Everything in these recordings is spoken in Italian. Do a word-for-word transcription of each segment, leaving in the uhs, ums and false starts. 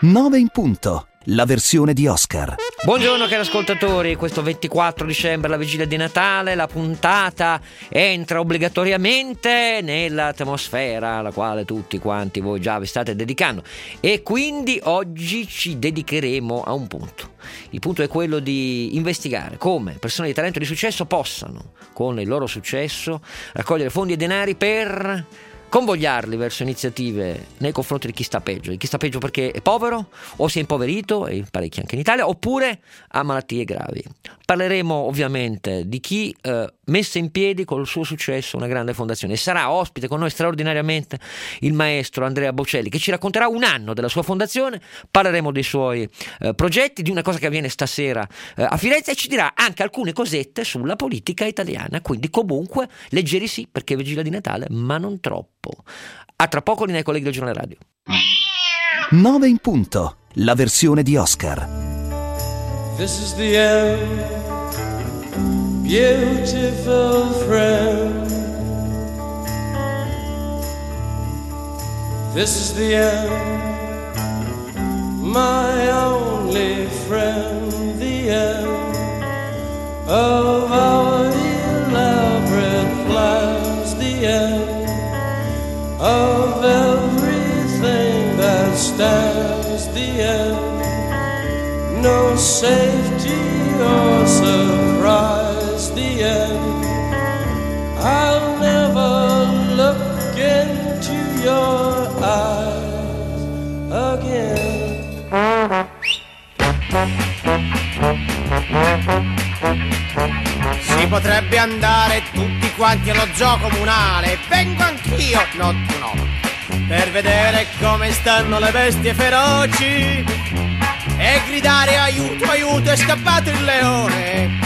nove in punto, la versione di Oscar. Buongiorno cari ascoltatori, questo ventiquattro dicembre, la vigilia di Natale, la puntata entra obbligatoriamente nell'atmosfera alla quale tutti quanti voi già vi state dedicando, e quindi oggi ci dedicheremo a un punto. Il punto è quello di investigare come persone di talento e di successo possano, con il loro successo, raccogliere fondi e denari per convogliarli verso iniziative nei confronti di chi sta peggio, di chi sta peggio perché è povero o si è impoverito, e parecchi anche in Italia, oppure ha malattie gravi. Parleremo ovviamente di chi eh, messe in piedi col suo successo una grande fondazione, e sarà ospite con noi straordinariamente il maestro Andrea Bocelli, che ci racconterà un anno della sua fondazione. Parleremo dei suoi eh, progetti, di una cosa che avviene stasera eh, a Firenze, e ci dirà anche alcune cosette sulla politica italiana. Quindi comunque leggeri sì, perché è vigilia di Natale, ma non troppo. A tra poco, linea ai colleghi del giornale radio. nove in punto, la versione di Oscar. This is the end, beautiful friend. This is the end, my only friend. The end of our elaborate plans. The end of everything that stands. The end, no safety or surprise. The end, I'll never look into your eyes again. Si potrebbe andare tutti quanti allo zoo comunale. Vengo anch'io, no tu no, per vedere come stanno le bestie feroci e gridare aiuto, aiuto, è scappato il leone,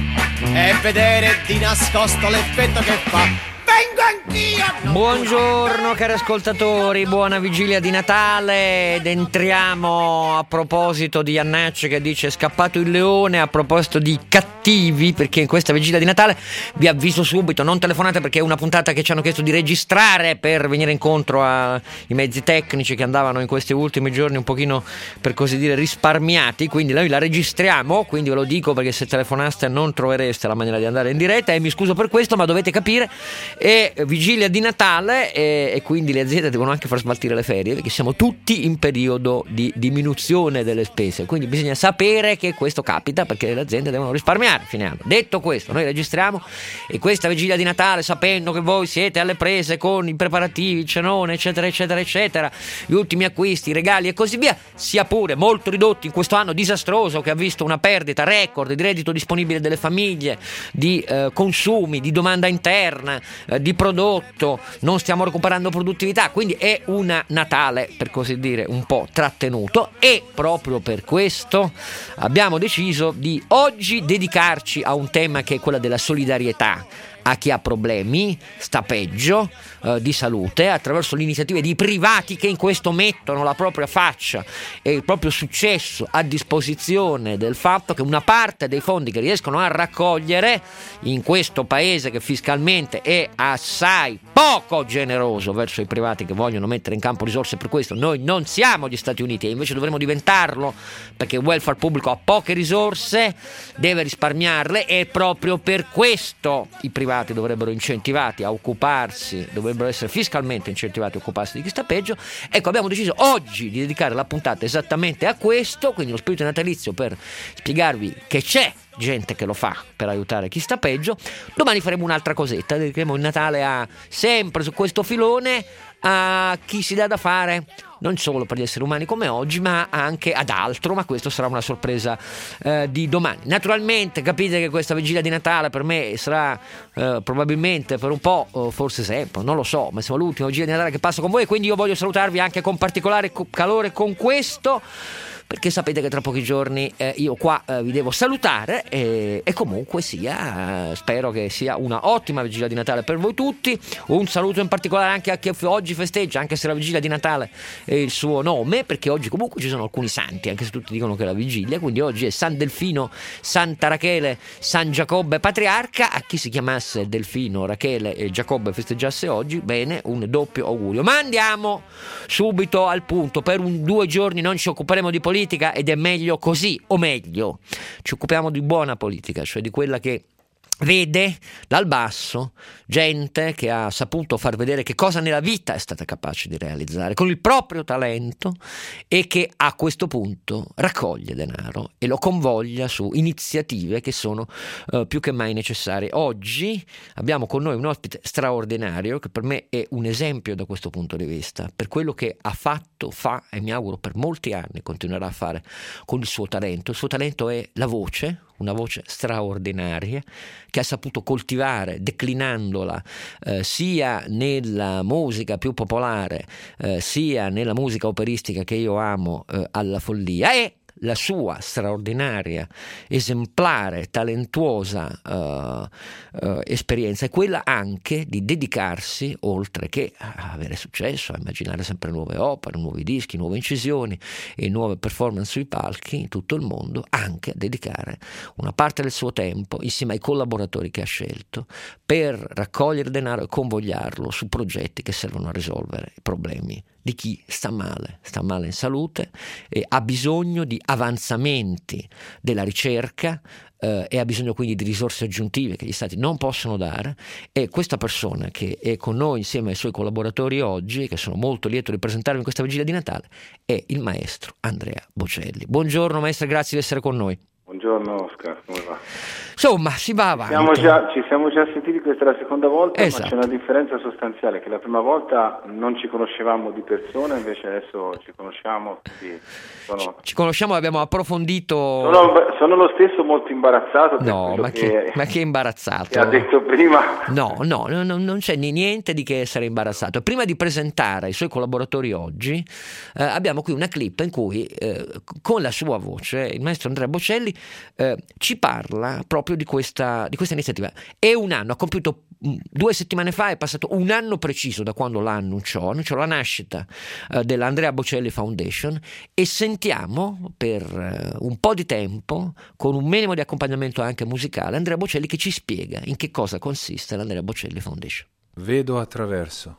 e vedere di nascosto l'effetto che fa. Vengo anch'io! Buongiorno cari ascoltatori, buona vigilia di Natale. Ed entriamo a proposito di Iannacci che dice è scappato il leone, a proposito di cattivi, perché in questa vigilia di Natale vi avviso subito, non telefonate, perché è una puntata che ci hanno chiesto di registrare per venire incontro ai mezzi tecnici che andavano in questi ultimi giorni un pochino, per così dire, risparmiati, quindi noi la registriamo, quindi ve lo dico perché se telefonaste non trovereste la maniera di andare in diretta, e mi scuso per questo, ma dovete capire, è vigilia di Natale e, e quindi le aziende devono anche far smaltire le ferie, perché siamo tutti in periodo di diminuzione delle spese, quindi bisogna sapere che questo capita perché le aziende devono risparmiare fine anno. Detto questo, noi registriamo, e questa vigilia di Natale, sapendo che voi siete alle prese con i preparativi, il cenone, eccetera eccetera eccetera, gli ultimi acquisti, i regali e così via, sia pure molto ridotti in questo anno disastroso che ha visto una perdita record di reddito disponibile delle famiglie, di eh, consumi, di domanda interna, di prodotto, non stiamo recuperando produttività, quindi è un Natale per così dire un po' trattenuto, e proprio per questo abbiamo deciso di oggi dedicarci a un tema che è quello della solidarietà a chi ha problemi, sta peggio, eh, di salute, attraverso le iniziative di privati che in questo mettono la propria faccia e il proprio successo a disposizione del fatto che una parte dei fondi che riescono a raccogliere in questo paese, che fiscalmente è assai poco generoso verso i privati che vogliono mettere in campo risorse per questo, noi non siamo gli Stati Uniti e invece dovremmo diventarlo, perché il welfare pubblico ha poche risorse, deve risparmiarle, e proprio per questo i privati dovrebbero incentivati a occuparsi, dovrebbero essere fiscalmente incentivati a occuparsi di chi sta peggio. Ecco, abbiamo deciso oggi di dedicare la puntata esattamente a questo, quindi lo spirito natalizio, per spiegarvi che c'è gente che lo fa per aiutare chi sta peggio. Domani faremo un'altra cosetta, dedicheremo il Natale a, sempre su questo filone, a chi si dà da fare non solo per gli esseri umani come oggi, ma anche ad altro, ma questo sarà una sorpresa eh, di domani. Naturalmente capite che questa vigilia di Natale per me sarà eh, probabilmente per un po', o forse sempre, non lo so, ma siamo l'ultima vigilia di Natale che passo con voi, e quindi io voglio salutarvi anche con particolare calore con questo perché sapete che tra pochi giorni eh, io qua eh, vi devo salutare e, e comunque sia, eh, spero che sia una ottima vigilia di Natale per voi tutti. Un saluto in particolare anche a chi oggi festeggia, anche se la vigilia di Natale è il suo nome, perché oggi comunque ci sono alcuni santi, anche se tutti dicono che è la vigilia, quindi oggi è San Delfino, Santa Rachele, San Giacobbe Patriarca. A chi si chiamasse Delfino, Rachele e Giacobbe festeggiasse oggi, bene, un doppio augurio. Ma andiamo subito al punto. Per un, due giorni non ci occuperemo di politica ed è meglio così, o meglio ci occupiamo di buona politica, cioè di quella che vede dal basso gente che ha saputo far vedere che cosa nella vita è stata capace di realizzare con il proprio talento e che a questo punto raccoglie denaro e lo convoglia su iniziative che sono uh, più che mai necessarie. Oggi abbiamo con noi un ospite straordinario che per me è un esempio da questo punto di vista, per quello che ha fatto, fa e mi auguro per molti anni continuerà a fare con il suo talento. Il suo talento è la voce, una voce straordinaria che ha saputo coltivare declinandola eh, sia nella musica più popolare eh, sia nella musica operistica che io amo eh, alla follia, e la sua straordinaria, esemplare, talentuosa uh, uh, esperienza è quella anche di dedicarsi, oltre che a avere successo, a immaginare sempre nuove opere, nuovi dischi, nuove incisioni e nuove performance sui palchi in tutto il mondo, anche a dedicare una parte del suo tempo insieme ai collaboratori che ha scelto per raccogliere denaro e convogliarlo su progetti che servono a risolvere i problemi di chi sta male, sta male in salute e ha bisogno di avanzamenti della ricerca eh, e ha bisogno quindi di risorse aggiuntive che gli stati non possono dare, e questa persona che è con noi insieme ai suoi collaboratori oggi, che sono molto lieto di presentarvi in questa vigilia di Natale, è il maestro Andrea Bocelli. Buongiorno maestro, grazie di essere con noi. Buongiorno Oscar, come va? Insomma, si va avanti. Siamo già, ci siamo già sentiti, questa è la seconda volta, esatto. Ma c'è una differenza sostanziale, che la prima volta non ci conoscevamo di persona, invece adesso ci conosciamo. Sì, sono... ci, ci conosciamo e abbiamo approfondito. Sono, sono lo stesso molto imbarazzato. Per no, ma che, che, ma che imbarazzato. Che ha detto prima. No, no, no, no, non c'è niente di che essere imbarazzato. Prima di presentare i suoi collaboratori oggi, eh, abbiamo qui una clip in cui, eh, con la sua voce, il maestro Andrea Bocelli eh, ci parla proprio di questa, di questa iniziativa. È un anno, ha compiuto due settimane fa, è passato un anno preciso da quando la annunciò, annunciò la nascita uh, dell'Andrea Bocelli Foundation, e sentiamo per uh, un po' di tempo, con un minimo di accompagnamento anche musicale, Andrea Bocelli che ci spiega in che cosa consiste l'Andrea Bocelli Foundation. Vedo attraverso.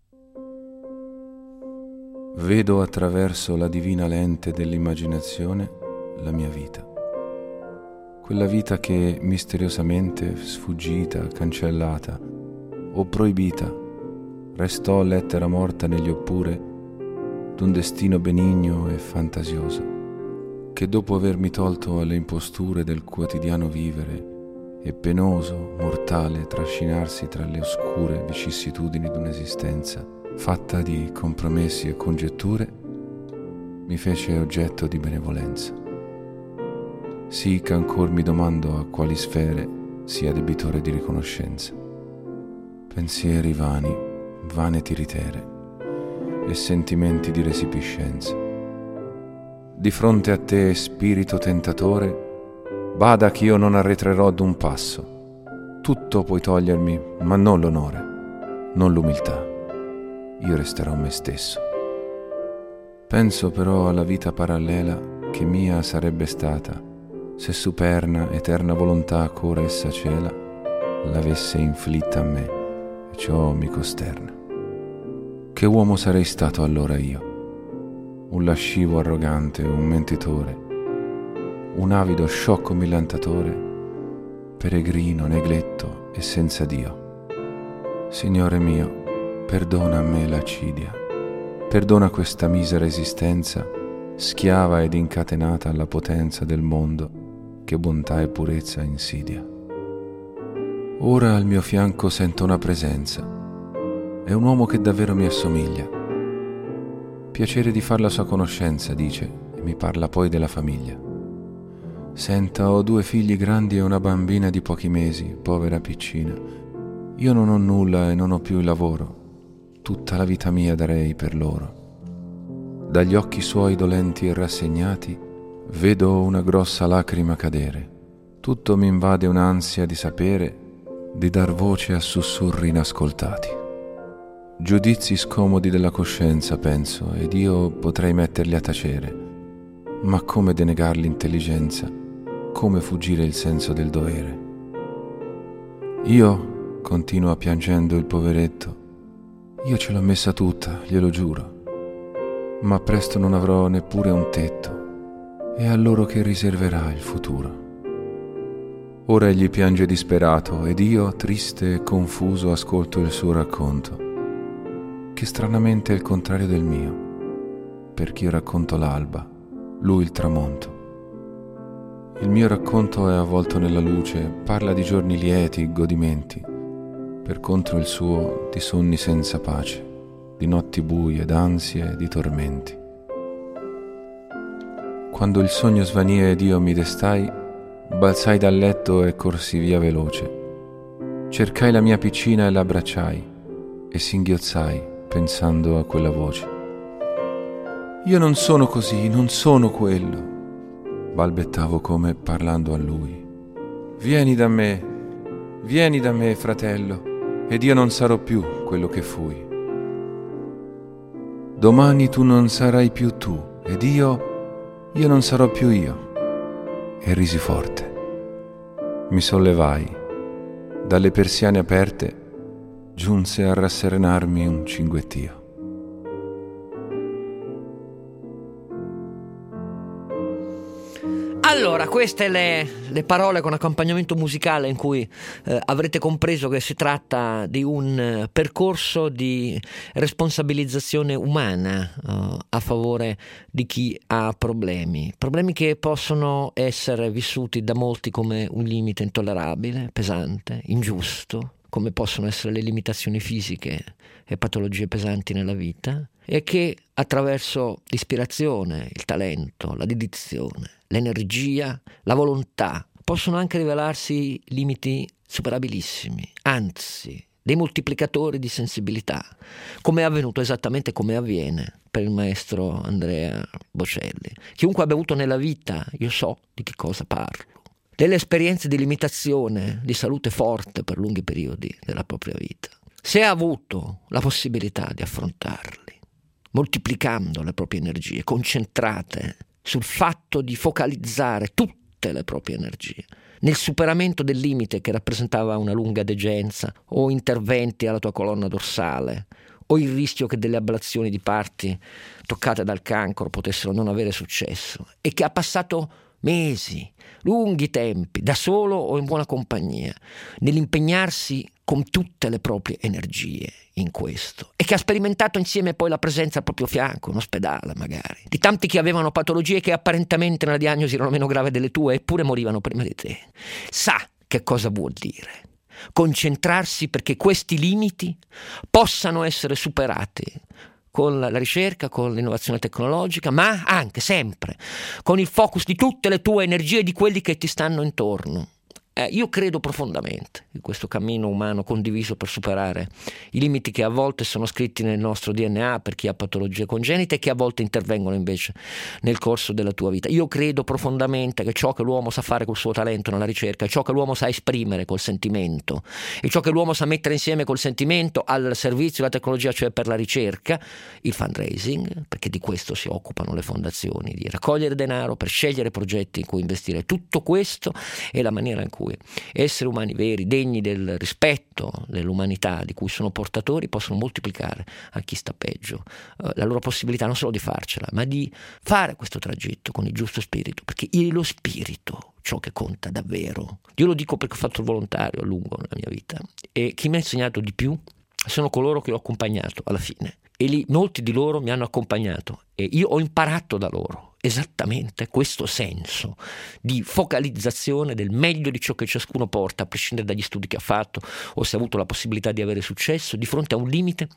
Vedo attraverso la divina lente dell'immaginazione la mia vita. Quella vita che misteriosamente sfuggita, cancellata o proibita restò lettera morta negli oppure d'un destino benigno e fantasioso, che dopo avermi tolto alle imposture del quotidiano vivere e penoso, mortale trascinarsi tra le oscure vicissitudini d'un'esistenza fatta di compromessi e congetture, mi fece oggetto di benevolenza. Sì che ancor mi domando a quali sfere sia debitore di riconoscenza. Pensieri vani, vane tiritere e sentimenti di resipiscenza. Di fronte a te, spirito tentatore, bada che io non arretrerò d'un passo. Tutto puoi togliermi, ma non l'onore, non l'umiltà. Io resterò me stesso. Penso però alla vita parallela che mia sarebbe stata se superna, eterna volontà ch'ora essa cela l'avesse inflitta a me, e ciò mi costerna. Che uomo sarei stato allora io? Un lascivo arrogante, un mentitore, un avido sciocco millantatore, peregrino, negletto e senza Dio. Signore mio, perdona a me l'accidia, perdona questa misera esistenza, schiava ed incatenata alla potenza del mondo che bontà e purezza insidia. Ora al mio fianco sento una presenza. È un uomo che davvero mi assomiglia. Piacere di far la sua conoscenza, dice, e mi parla poi della famiglia. Senta, ho due figli grandi e una bambina di pochi mesi, povera piccina. Io non ho nulla e non ho più il lavoro. Tutta la vita mia darei per loro. dagli occhi suoi dolenti e rassegnati, vedo una grossa lacrima cadere. Tutto mi invade un'ansia di sapere, di dar voce a sussurri inascoltati. Giudizi scomodi della coscienza, penso, ed io potrei metterli a tacere. Ma come denegar l'intelligenza? Come fuggire il senso del dovere? Io, continua piangendo il poveretto, io ce l'ho messa tutta, glielo giuro. Ma presto non avrò neppure un tetto, e a loro che riserverà il futuro? Ora egli piange disperato ed io, triste e confuso, ascolto il suo racconto, che stranamente è il contrario del mio, perché io racconto l'alba, lui il tramonto. Il mio racconto è avvolto nella luce, parla di giorni lieti, godimenti, per contro il suo di sonni senza pace, di notti buie, d'ansie e di tormenti. Quando il sogno svanì ed io mi destai, balzai dal letto e corsi via veloce. Cercai la mia piccina e l'abbracciai e singhiozzai pensando a quella voce. Io non sono così, non sono quello, balbettavo come parlando a lui. Vieni da me, vieni da me, fratello, ed io non sarò più quello che fui. Domani tu non sarai più tu, ed io, io non sarò più io. E risi forte. Mi sollevai. Dalle persiane aperte giunse a rasserenarmi un cinguettio. Allora, queste le, le parole con accompagnamento musicale in cui eh, avrete compreso che si tratta di un eh, percorso di responsabilizzazione umana eh, a favore di chi ha problemi. Problemi che possono essere vissuti da molti come un limite intollerabile, pesante, ingiusto, come possono essere le limitazioni fisiche e patologie pesanti nella vita, e che attraverso l'ispirazione, il talento, la dedizione, l'energia, la volontà possono anche rivelarsi limiti superabilissimi, anzi dei moltiplicatori di sensibilità, come è avvenuto esattamente come avviene per il maestro Andrea Bocelli. Chiunque abbia avuto nella vita, io so di che cosa parlo, delle esperienze di limitazione di salute forte per lunghi periodi della propria vita, se ha avuto la possibilità di affrontarli, moltiplicando le proprie energie, concentrate sul fatto di focalizzare tutte le proprie energie nel superamento del limite che rappresentava una lunga degenza o interventi alla tua colonna dorsale o il rischio che delle ablazioni di parti toccate dal cancro potessero non avere successo, e che ha passato mesi, lunghi tempi, da solo o in buona compagnia, nell'impegnarsi con tutte le proprie energie in questo, e che ha sperimentato insieme poi la presenza al proprio fianco, in ospedale magari, di tanti che avevano patologie che apparentemente nella diagnosi erano meno gravi delle tue, eppure morivano prima di te. Sa che cosa vuol dire concentrarsi perché questi limiti possano essere superati con la ricerca, con l'innovazione tecnologica, ma anche sempre con il focus di tutte le tue energie e di quelli che ti stanno intorno. Eh, io credo profondamente in questo cammino umano condiviso per superare i limiti che a volte sono scritti nel nostro D N A per chi ha patologie congenite e che a volte intervengono invece nel corso della tua vita. Io credo profondamente che ciò che l'uomo sa fare col suo talento nella ricerca, ciò che l'uomo sa esprimere col sentimento e ciò che l'uomo sa mettere insieme col sentimento al servizio della tecnologia, cioè per la ricerca, il fundraising, perché di questo si occupano le fondazioni, di raccogliere denaro per scegliere progetti in cui investire. Tutto questo è la maniera in cui esseri umani veri, degni del rispetto dell'umanità di cui sono portatori, possono moltiplicare a chi sta peggio eh, la loro possibilità non solo di farcela, ma di fare questo tragitto con il giusto spirito, perché è lo spirito ciò che conta davvero. Io lo dico perché ho fatto il volontario a lungo nella mia vita, e chi mi ha insegnato di più sono coloro che ho accompagnato alla fine, e lì molti di loro mi hanno accompagnato e io ho imparato da loro esattamente questo senso di focalizzazione del meglio di ciò che ciascuno porta, a prescindere dagli studi che ha fatto o se ha avuto la possibilità di avere successo di fronte a un limite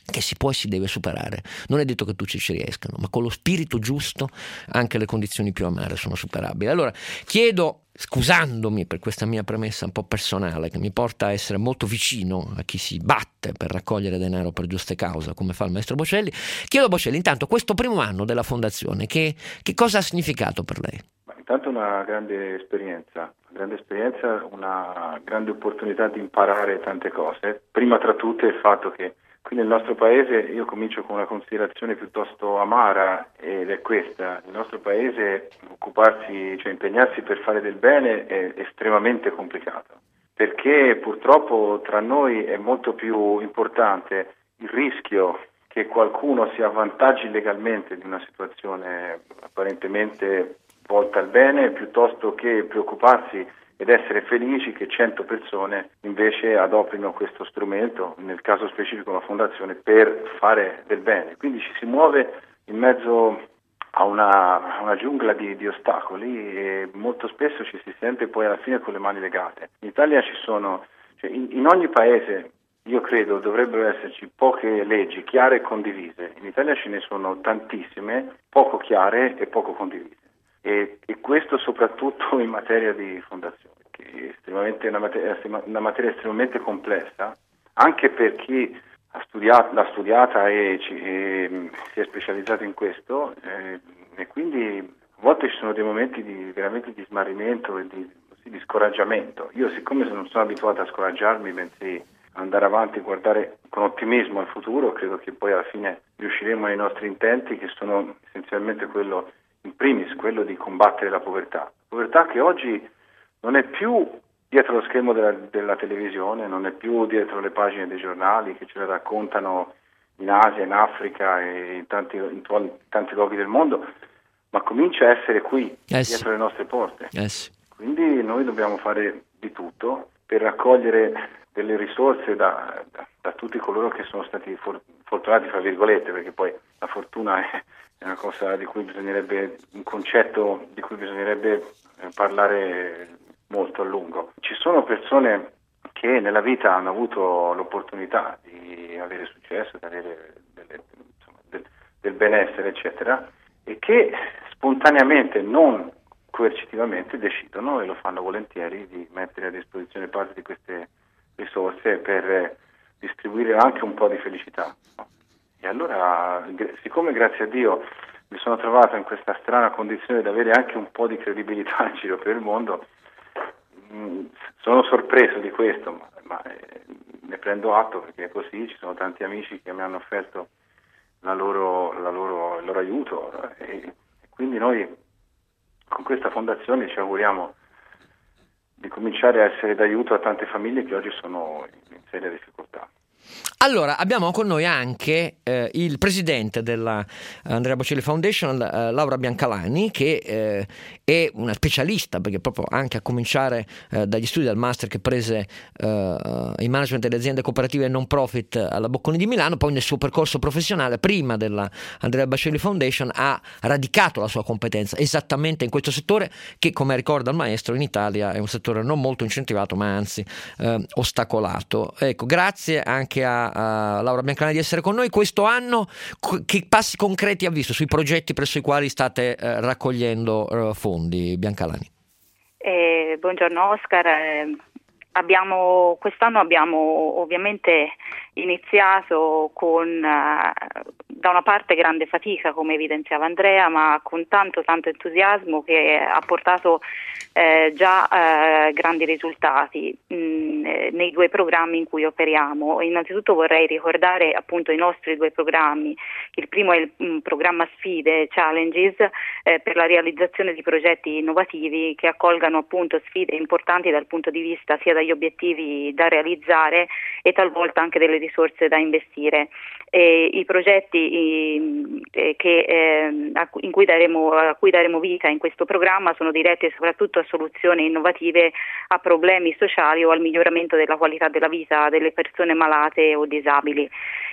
che si può e si deve superare. Non è detto che tutti ci riescano, ma con lo spirito giusto anche le condizioni più amare sono superabili. Allora chiedo, scusandomi per questa mia premessa un po' personale che mi porta a essere molto vicino a chi si batte per raccogliere denaro per giuste cause come fa il maestro Bocelli, chiedo a Bocelli intanto questo primo anno della fondazione che, che cosa ha significato per lei? Ma intanto una grande esperienza, una grande esperienza, una grande opportunità di imparare tante cose, prima tra tutte il fatto che qui nel nostro paese, io comincio con una considerazione piuttosto amara, ed è questa: nel nostro paese occuparsi, cioè impegnarsi per fare del bene è estremamente complicato, perché purtroppo tra noi è molto più importante il rischio che qualcuno si avvantaggi legalmente di una situazione apparentemente volta al bene, piuttosto che preoccuparsi ed essere felici che cento persone invece adoprino questo strumento, nel caso specifico la fondazione, per fare del bene. Quindi ci si muove in mezzo a una, a una giungla di, di ostacoli e molto spesso ci si sente poi alla fine con le mani legate. In Italia ci sono, cioè in, in ogni paese, io credo, dovrebbero esserci poche leggi chiare e condivise. In Italia ce ne sono tantissime, poco chiare e poco condivise. E, e questo soprattutto in materia di fondazione, che è estremamente una materia, una materia estremamente complessa, anche per chi ha studiato, l'ha studiata e, ci, e si è specializzato in questo, eh, e quindi a volte ci sono dei momenti di veramente di smarrimento e di, sì, di scoraggiamento. Io, siccome non sono abituato a scoraggiarmi, bensì andare avanti e guardare con ottimismo al futuro, credo che poi alla fine riusciremo ai nostri intenti, che sono essenzialmente quello, in primis, quello di combattere la povertà. Povertà che oggi non è più dietro lo schermo della, della televisione, non è più dietro le pagine dei giornali che ce la raccontano in Asia, in Africa e in tanti, in tanti luoghi del mondo, ma comincia a essere qui, eh dietro sì. le nostre porte. Eh sì. Quindi noi dobbiamo fare di tutto per raccogliere delle risorse da, da, da tutti coloro che sono stati for, fortunati, fra virgolette, perché poi la fortuna è è una cosa di cui bisognerebbe, un concetto di cui bisognerebbe parlare molto a lungo. Ci sono persone che nella vita hanno avuto l'opportunità di avere successo, di avere delle, insomma, del, del benessere, eccetera, e che spontaneamente, non coercitivamente, decidono, e lo fanno volentieri, di mettere a disposizione parte di queste risorse per distribuire anche un po' di felicità, no? E allora, siccome grazie a Dio mi sono trovato in questa strana condizione di avere anche un po' di credibilità in giro per il mondo, mh, sono sorpreso di questo, ma, ma eh, ne prendo atto, perché è così. Ci sono tanti amici che mi hanno offerto la loro, la loro, il loro aiuto, e, e quindi noi con questa fondazione ci auguriamo di cominciare a essere d'aiuto a tante famiglie che oggi sono in seria difficoltà. Allora, abbiamo con noi anche eh, il presidente della Andrea Bocelli Foundation, eh, Laura Biancalani, che eh, è una specialista, perché proprio anche a cominciare eh, dagli studi del master che prese eh, in management delle aziende cooperative e non profit alla Bocconi di Milano, poi nel suo percorso professionale, prima della Andrea Bocelli Foundation, ha radicato la sua competenza esattamente in questo settore che, come ricorda il maestro, in Italia è un settore non molto incentivato, ma anzi eh, ostacolato. Ecco, grazie anche a a Laura Biancalani di essere con noi. Questo anno che passi concreti ha visto sui progetti presso i quali state eh, raccogliendo eh, fondi, Biancalani? Eh, buongiorno Oscar, eh, abbiamo, quest'anno abbiamo ovviamente iniziato con eh, da una parte grande fatica, come evidenziava Andrea, ma con tanto tanto entusiasmo che ha portato eh, già eh, grandi risultati mh, nei due programmi in cui operiamo. Innanzitutto vorrei ricordare appunto i nostri due programmi. Il primo è il mh, programma Sfide Challenges eh, per la realizzazione di progetti innovativi che accolgano appunto sfide importanti dal punto di vista sia degli obiettivi da realizzare e talvolta anche delle risorse da investire. E i progetti i, eh, che, eh, a, in cui daremo, a cui daremo vita in questo programma sono diretti soprattutto a soluzioni innovative a problemi sociali o al miglioramento della qualità della vita delle persone malate o disabili.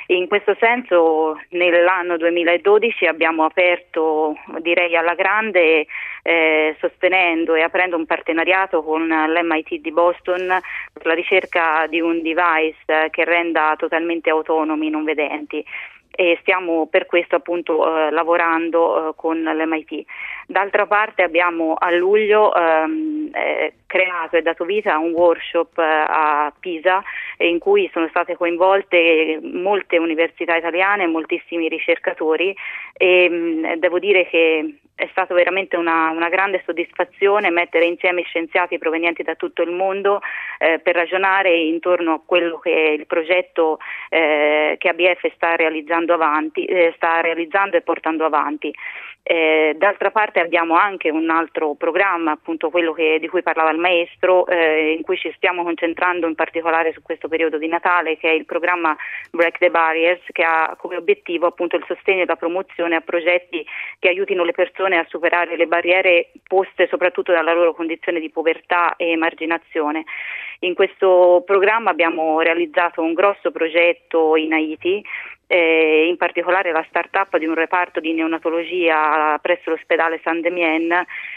In questo senso nell'anno duemiladodici abbiamo aperto, direi alla grande, eh, sostenendo e aprendo un partenariato con l'M I T di Boston per la ricerca di un device che renda totalmente autonomi i non vedenti. E stiamo per questo appunto eh, lavorando eh, con l'M I T. D'altra parte abbiamo a luglio ehm, eh, creato e dato vita a un workshop eh, a Pisa eh, in cui sono state coinvolte molte università italiane e moltissimi ricercatori e mh, devo dire che è stata veramente una, una grande soddisfazione mettere insieme scienziati provenienti da tutto il mondo eh, per ragionare intorno a quello che è il progetto eh, che A B F sta realizzando avanti, eh, sta realizzando e portando avanti. Eh, d'altra parte abbiamo anche un altro programma, appunto quello che, di cui parlava il maestro, eh, in cui ci stiamo concentrando in particolare su questo periodo di Natale, che è il programma Break the Barriers, che ha come obiettivo appunto il sostegno e la promozione a progetti che aiutino le persone a superare le barriere poste soprattutto dalla loro condizione di povertà e emarginazione. In questo programma abbiamo realizzato un grosso progetto in Haiti, eh, in particolare la start-up di un reparto di neonatologia presso l'ospedale Saint-Damien,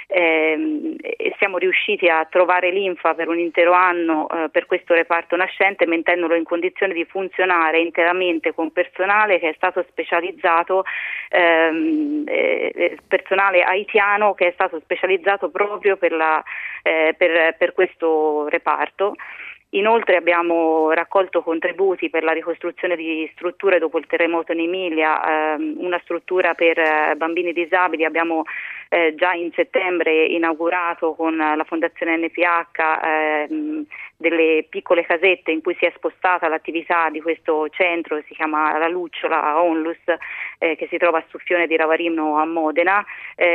eh, e siamo riusciti a trovare linfa per un intero anno eh, per questo reparto nascente, mettendolo in condizione di funzionare interamente con personale che è stato specializzato, ehm, eh, personale haitiano che è stato specializzato proprio per, la, eh, per, per questo reparto. Inoltre abbiamo raccolto contributi per la ricostruzione di strutture dopo il terremoto in Emilia, ehm, una struttura per eh, bambini disabili. Abbiamo eh, già in settembre inaugurato con la Fondazione N P H ehm, delle piccole casette in cui si è spostata l'attività di questo centro, si chiama La Lucciola Onlus, eh, che si trova a Suffione di Ravarino a Modena.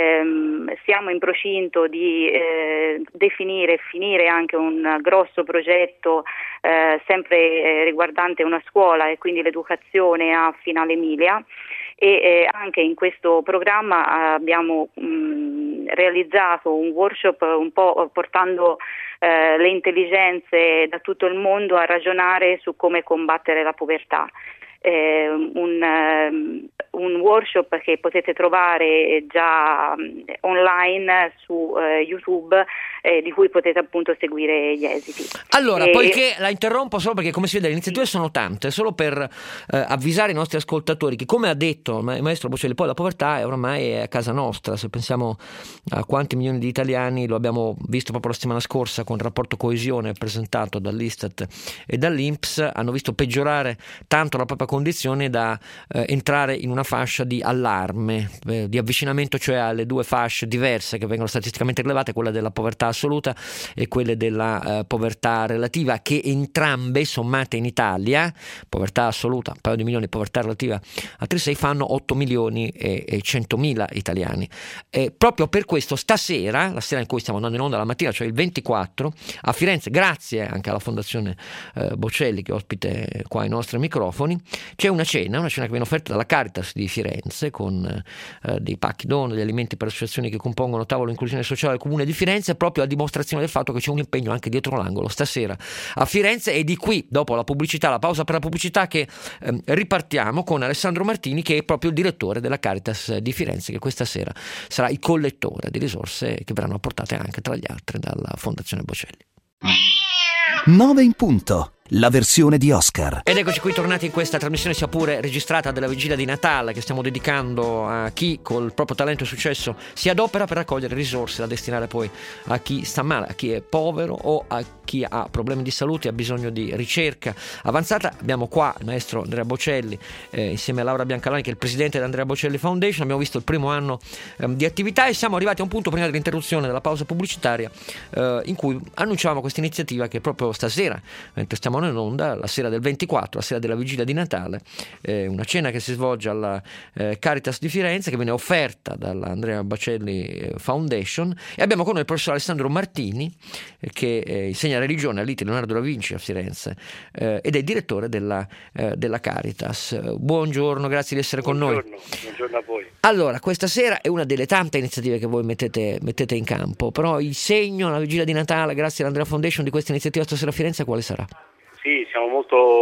Ehm, siamo in procinto di eh, definire e finire anche un grosso progetto eh, sempre eh, riguardante una scuola e quindi l'educazione a Finale Emilia. E eh, anche in questo programma abbiamo mh, realizzato un workshop un po' portando eh, le intelligenze da tutto il mondo a ragionare su come combattere la povertà. Eh, un, um, un workshop che potete trovare già um, online su uh, YouTube, eh, di cui potete appunto seguire gli esiti. Allora, e... poiché la interrompo solo perché come si vede le iniziative sì. sono tante, solo per eh, avvisare i nostri ascoltatori che, come ha detto il maestro Bocelli, poi la povertà è ormai a casa nostra. Se pensiamo a quanti milioni di italiani, lo abbiamo visto proprio la settimana scorsa con il rapporto coesione presentato dall'Istat e dall'I N P S, hanno visto peggiorare tanto la propria condizione da eh, entrare in una fascia di allarme, eh, di avvicinamento cioè alle due fasce diverse che vengono statisticamente rilevate, quella della povertà assoluta e quelle della eh, povertà relativa, che entrambe sommate in Italia, povertà assoluta un paio di milioni, povertà relativa altri sei, fanno otto milioni e centomila italiani. E proprio per questo stasera, la sera in cui stiamo andando in onda la mattina, cioè il ventiquattro, a Firenze, grazie anche alla Fondazione eh, Bocelli che ospite qua i nostri microfoni, c'è una cena, una cena che viene offerta dalla Caritas di Firenze con eh, dei pacchi dono, degli alimenti per associazioni che compongono tavolo inclusione sociale del Comune di Firenze, proprio a dimostrazione del fatto che c'è un impegno anche dietro l'angolo stasera a Firenze. E di qui, dopo la pubblicità, la pausa per la pubblicità, che eh, ripartiamo con Alessandro Martini, che è proprio il direttore della Caritas di Firenze, che questa sera sarà il collettore di risorse che verranno apportate anche tra gli altri dalla Fondazione Bocelli. nove in punto. La versione di Oscar. Ed eccoci qui tornati in questa trasmissione, sia pure registrata, della vigilia di Natale, che stiamo dedicando a chi col proprio talento e successo si adopera per raccogliere risorse da destinare poi a chi sta male, a chi è povero o a chi ha problemi di salute e ha bisogno di ricerca avanzata. Abbiamo qua il maestro Andrea Bocelli eh, insieme a Laura Biancalani, che è il presidente dell'Andrea Bocelli Foundation. Abbiamo visto il primo anno eh, di attività e siamo arrivati a un punto, prima dell'interruzione della pausa pubblicitaria, eh, in cui annunciavamo questa iniziativa che proprio stasera, mentre stiamo in onda, la sera del ventiquattro, la sera della vigilia di Natale, eh, una cena che si svolge alla eh, Caritas di Firenze, che viene offerta dall'Andrea Bocelli Foundation, e abbiamo con noi il professor Alessandro Martini eh, che eh, insegna religione all'I T Leonardo da Vinci a Firenze eh, ed è direttore della, eh, della Caritas. Buongiorno, grazie di essere buongiorno, con noi. Buongiorno a voi. Allora, questa sera è una delle tante iniziative che voi mettete, mettete in campo, però il segno, la vigilia di Natale, grazie all'Andrea Foundation, di questa iniziativa stasera a Firenze, quale sarà? Sì, siamo molto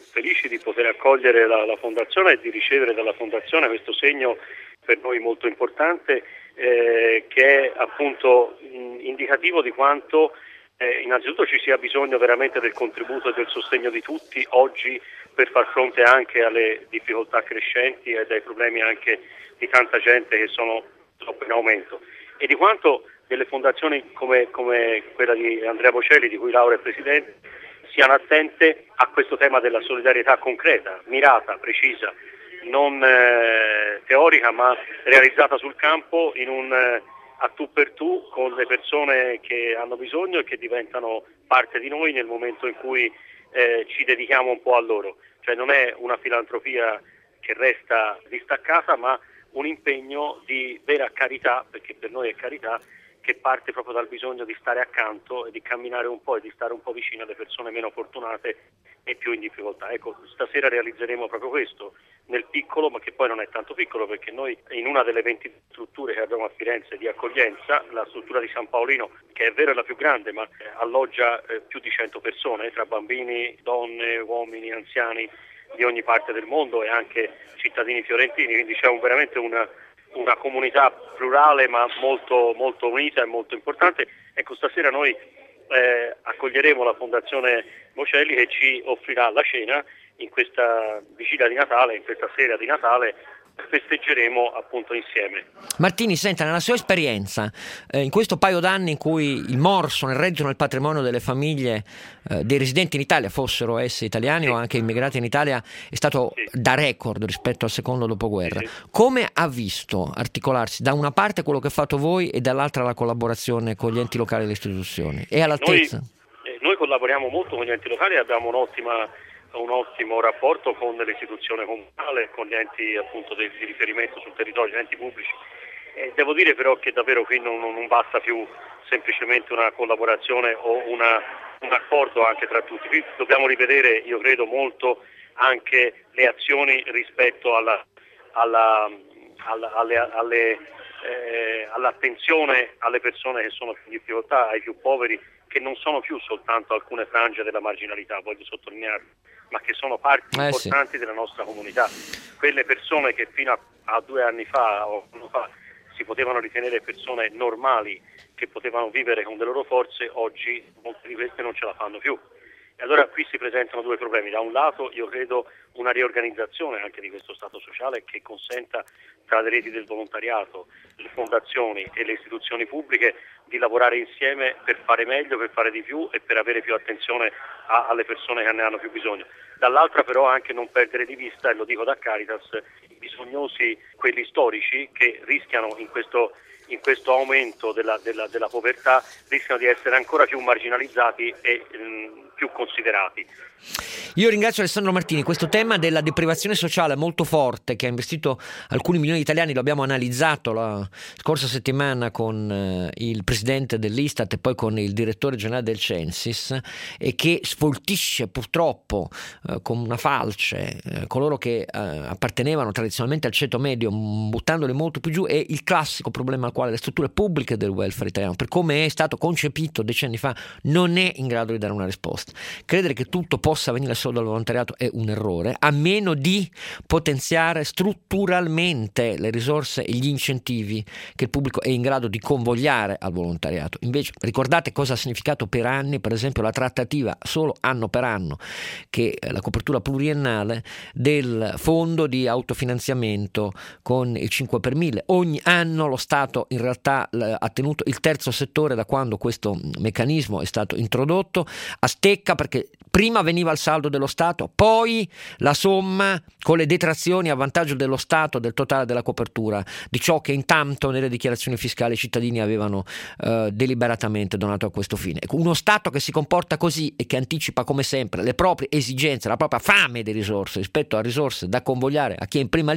felici di poter accogliere la, la Fondazione e di ricevere dalla Fondazione questo segno per noi molto importante, eh, che è appunto mh, indicativo di quanto eh, innanzitutto ci sia bisogno veramente del contributo e del sostegno di tutti oggi per far fronte anche alle difficoltà crescenti e ai problemi anche di tanta gente che sono troppo in aumento, e di quanto delle fondazioni come, come quella di Andrea Bocelli, di cui Laura è presidente, siano attente a questo tema della solidarietà concreta, mirata, precisa, non eh, teorica ma realizzata sul campo in un eh, a tu per tu con le persone che hanno bisogno e che diventano parte di noi nel momento in cui eh, ci dedichiamo un po' a loro. Cioè non è una filantropia che resta distaccata, ma un impegno di vera carità, perché per noi è carità, che parte proprio dal bisogno di stare accanto e di camminare un po' e di stare un po' vicino alle persone meno fortunate e più in difficoltà. Ecco, stasera realizzeremo proprio questo nel piccolo, ma che poi non è tanto piccolo, perché noi in una delle venti strutture che abbiamo a Firenze di accoglienza, la struttura di San Paolino, che è vero è la più grande, ma alloggia eh, più di cento persone, tra bambini, donne, uomini, anziani di ogni parte del mondo e anche cittadini fiorentini, quindi c'è un, veramente una una comunità plurale ma molto, molto unita e molto importante. Ecco, stasera noi eh, accoglieremo la Fondazione Bocelli, che ci offrirà la cena in questa vigilia di Natale, in questa sera di Natale. Festeggeremo appunto insieme. Martini, senta, nella sua esperienza, eh, in questo paio d'anni in cui il morso nel reddito nel patrimonio delle famiglie eh, dei residenti in Italia, fossero essi italiani sì. o anche immigrati in Italia, è stato sì. da record rispetto al secondo dopoguerra, sì, sì. come ha visto articolarsi da una parte quello che ha fatto voi e dall'altra la collaborazione con gli enti locali e le istituzioni? È all'altezza? Noi, eh, noi collaboriamo molto con gli enti locali e abbiamo un'ottima un ottimo rapporto con l'istituzione comunale, con gli enti appunto di riferimento sul territorio, gli enti pubblici. E devo dire però che davvero qui non, non basta più semplicemente una collaborazione o una, un accordo anche tra tutti. Qui dobbiamo rivedere, io credo, molto anche le azioni rispetto alla, alla, alla, alle, alle, eh, all'attenzione alle persone che sono più in difficoltà, ai più poveri, che non sono più soltanto alcune frange della marginalità, voglio sottolinearlo, ma che sono parti eh, importanti sì. della nostra comunità. Quelle persone che fino a, a due anni fa o un anno fa si potevano ritenere persone normali, che potevano vivere con le loro forze, oggi molte di queste non ce la fanno più. E allora qui si presentano due problemi. Da un lato io credo una riorganizzazione anche di questo Stato sociale che consenta tra le reti del volontariato, le fondazioni e le istituzioni pubbliche di lavorare insieme per fare meglio, per fare di più e per avere più attenzione a, alle persone che ne hanno più bisogno. Dall'altra però anche non perdere di vista, e lo dico da Caritas, i bisognosi, quelli storici, che rischiano in questo in questo aumento della, della, della povertà rischiano di essere ancora più marginalizzati e mh, più considerati. Io ringrazio Alessandro Martini. Questo tema della deprivazione sociale molto forte che ha investito alcuni milioni di italiani lo abbiamo analizzato la scorsa settimana con eh, il presidente dell'Istat e poi con il direttore generale del Censis, e che sfoltisce purtroppo eh, con una falce eh, coloro che eh, appartenevano tradizionalmente al ceto medio, buttandoli molto più giù. È il classico problema al quale le strutture pubbliche del welfare italiano, per come è stato concepito decenni fa, non è in grado di dare una risposta. Credere che tutto possa venire solo dal volontariato è un errore, a meno di potenziare strutturalmente le risorse e gli incentivi che il pubblico è in grado di convogliare al volontariato. Invece ricordate cosa ha significato per anni, per esempio, la trattativa solo anno per anno, che è la copertura pluriennale del fondo di autofinanziamento con il cinque per mille. Ogni anno lo Stato in realtà ha tenuto il terzo settore da quando questo meccanismo è stato introdotto a stecca, perché prima veniva il saldo dello Stato, poi la somma con le detrazioni a vantaggio dello Stato del totale della copertura di ciò che intanto nelle dichiarazioni fiscali i cittadini avevano eh, deliberatamente donato a questo fine. Ecco, uno Stato che si comporta così e che anticipa come sempre le proprie esigenze, la propria fame di risorse rispetto a risorse da convogliare a chi è in prima linea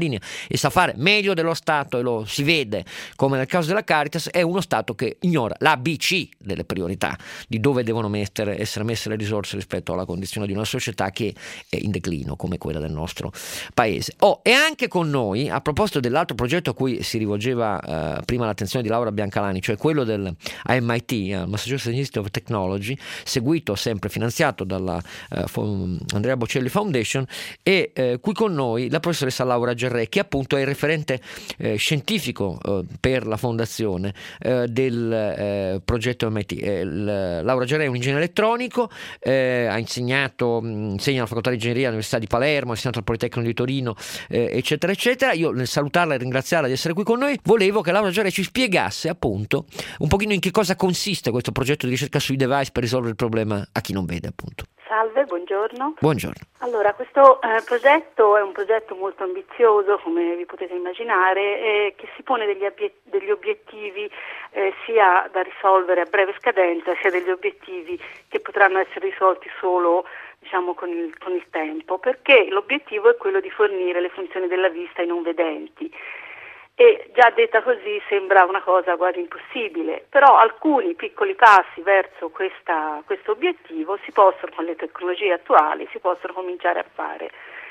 linea e sa fare meglio dello Stato, e lo si vede come nel caso della Caritas, è uno Stato che ignora l'A B C delle priorità, di dove devono mettere, essere messe le risorse rispetto alla condizione di una società che è in declino come quella del nostro paese. Oh, e anche con noi, a proposito dell'altro progetto a cui si rivolgeva eh, prima l'attenzione di Laura Biancalani, cioè quello del A M I T, eh, Massachusetts Institute of Technology, seguito, sempre finanziato dalla eh, Andrea Bocelli Foundation, e eh, qui con noi la professoressa Laura Gerrè, che appunto è il referente eh, scientifico eh, per la fondazione eh, del eh, progetto A M I T. Eh, il, Laura Gerrè è un ingegnere elettronico, eh, ha insegnato, mh, insegna alla facoltà di ingegneria all'Università di Palermo, ha insegnato al Politecnico di Torino, eh, eccetera eccetera. Io, nel salutarla e ringraziarla di essere qui con noi, volevo che Laura Gerrè ci spiegasse appunto un pochino in che cosa consiste questo progetto di ricerca sui device per risolvere il problema a chi non vede, appunto. Salve, buongiorno. Buongiorno. Allora, questo eh, progetto è un progetto molto ambizioso, come vi potete immaginare, eh, che si pone degli, obiet- degli obiettivi eh, sia da risolvere a breve scadenza, sia degli obiettivi che potranno essere risolti solo, diciamo, con il, con il tempo, perché l'obiettivo è quello di fornire le funzioni della vista ai non vedenti. E già detta così sembra una cosa quasi impossibile, però alcuni piccoli passi verso questa, questo obiettivo si possono, con le tecnologie attuali, si possono cominciare a fare.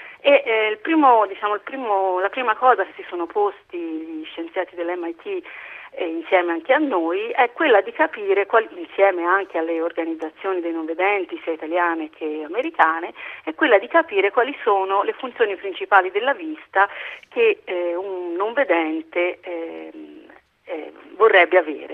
E eh, il primo, diciamo, il primo, la prima cosa che si sono posti gli scienziati dell'M I T e insieme anche a noi è quella di capire, quali, insieme anche alle organizzazioni dei non vedenti sia italiane che americane, è quella di capire quali sono le funzioni principali della vista che eh, un non vedente eh, eh, vorrebbe avere.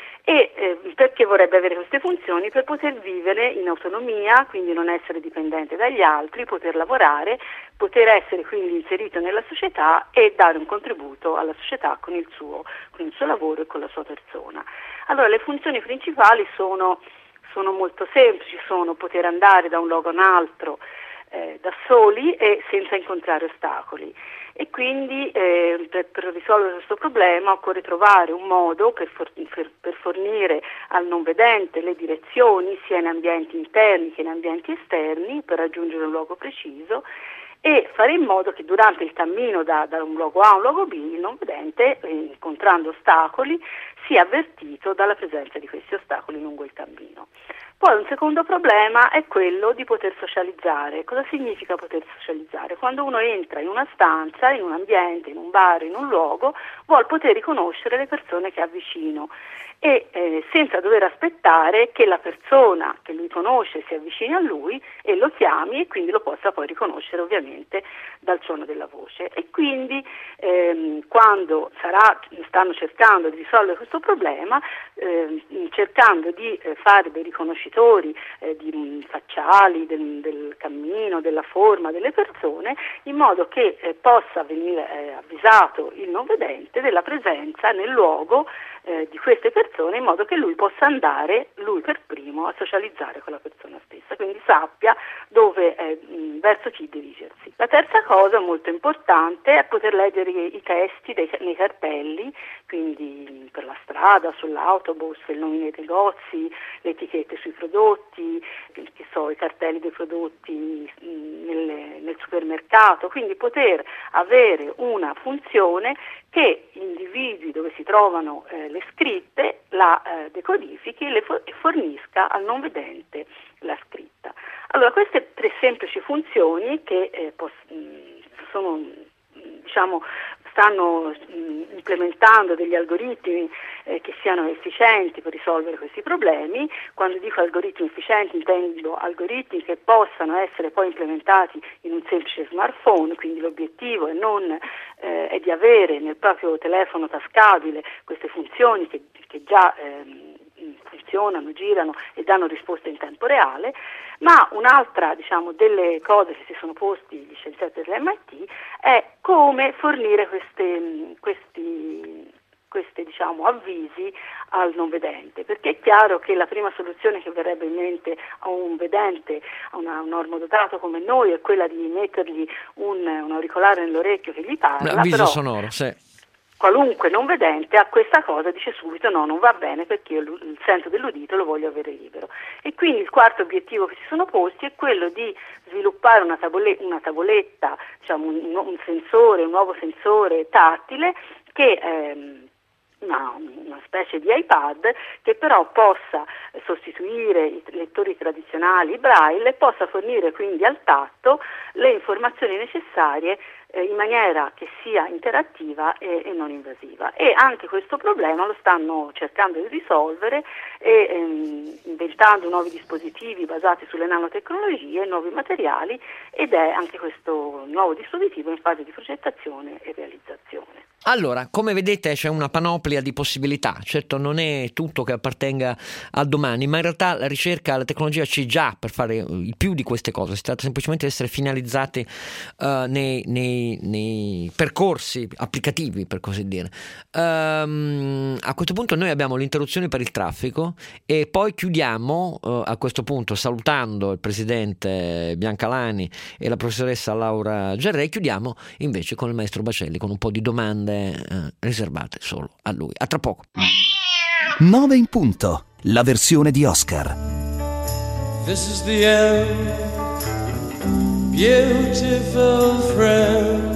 E eh, perché vorrebbe avere queste funzioni? Per poter vivere in autonomia, quindi non essere dipendente dagli altri, poter lavorare, poter essere quindi inserito nella società e dare un contributo alla società con il suo, con il suo lavoro e con la sua persona. Allora, le funzioni principali sono, sono molto semplici, sono poter andare da un luogo a un altro eh, da soli e senza incontrare ostacoli. E quindi eh, per, per risolvere questo problema occorre trovare un modo per, for- per, per fornire al non vedente le direzioni sia in ambienti interni che in ambienti esterni per raggiungere un luogo preciso, e fare in modo che durante il cammino da, da un luogo A a un luogo B il non vedente, eh, incontrando ostacoli, sia avvertito dalla presenza di questi ostacoli lungo il cammino. Poi un secondo problema è quello di poter socializzare. Cosa significa poter socializzare? Quando uno entra in una stanza, in un ambiente, in un bar, in un luogo, vuol poter riconoscere le persone che ha vicino e eh, senza dover aspettare che la persona che lui conosce si avvicini a lui e lo chiami, e quindi lo possa poi riconoscere ovviamente dal suono della voce. E quindi ehm, quando sarà, stanno cercando di risolvere questo problema, ehm, cercando di eh, fare dei riconoscitori eh, di, mh, facciali del, del cammino, della forma delle persone, in modo che eh, possa venire eh, avvisato il non vedente della presenza nel luogo eh, di queste persone, in modo che lui possa andare, lui per primo, a socializzare con la persona stessa, quindi sappia dove, eh, mh, verso chi dirigersi. La terza cosa molto importante è poter leggere i, i testi dei, nei cartelli, quindi per la strada, sull'autobus, il nome dei negozi, le etichette sui prodotti, che so, i cartelli dei prodotti mh, nelle, nel supermercato, quindi poter avere una funzione che individui dove si trovano eh, le scritte, la eh, decodifichi le for- e fornisca al non vedente la scritta. Allora, queste tre semplici funzioni che eh, pos- sono, diciamo, stanno mh, implementando degli algoritmi eh, che siano efficienti per risolvere questi problemi. Quando dico algoritmi efficienti intendo algoritmi che possano essere poi implementati in un semplice smartphone, quindi l'obiettivo è non eh, è di avere nel proprio telefono tascabile queste funzioni che, che già ehm, funzionano, girano e danno risposte in tempo reale, ma un'altra, diciamo, delle cose che si sono posti gli scienziati dell'M I T è come fornire queste, questi, questi diciamo, avvisi al non vedente, perché è chiaro che la prima soluzione che verrebbe in mente a un vedente, a una, un normodotato come noi, è quella di mettergli un, un auricolare nell'orecchio che gli parla. Un avviso però, sonoro, sì. qualunque non vedente a questa cosa dice subito no, non va bene perché io il senso dell'udito lo voglio avere libero. E quindi il quarto obiettivo che si sono posti è quello di sviluppare una, tabole- una tavoletta, diciamo un, un sensore, un nuovo sensore tattile che ehm, Una, una specie di iPad che però possa sostituire i lettori tradizionali Braille e possa fornire quindi al tatto le informazioni necessarie eh, in maniera che sia interattiva e, e non invasiva. E anche questo problema lo stanno cercando di risolvere e ehm, inventando nuovi dispositivi basati sulle nanotecnologie, nuovi materiali, ed è anche questo nuovo dispositivo in fase di progettazione e realizzazione. Allora, come vedete c'è una panoplia di possibilità, certo non è tutto che appartenga al domani, ma in realtà la ricerca, la tecnologia c'è già per fare il più di queste cose, si tratta semplicemente di essere finalizzati uh, nei, nei, nei percorsi applicativi, per così dire. Um, a questo punto noi abbiamo l'interruzione per il traffico e poi chiudiamo uh, a questo punto salutando il presidente Biancalani e la professoressa Laura Gerrei, chiudiamo invece con il maestro Bacelli con un po' di domande Eh, riservate solo a lui. A tra poco. nove in punto, la versione di Oscar. This is the end, beautiful friend.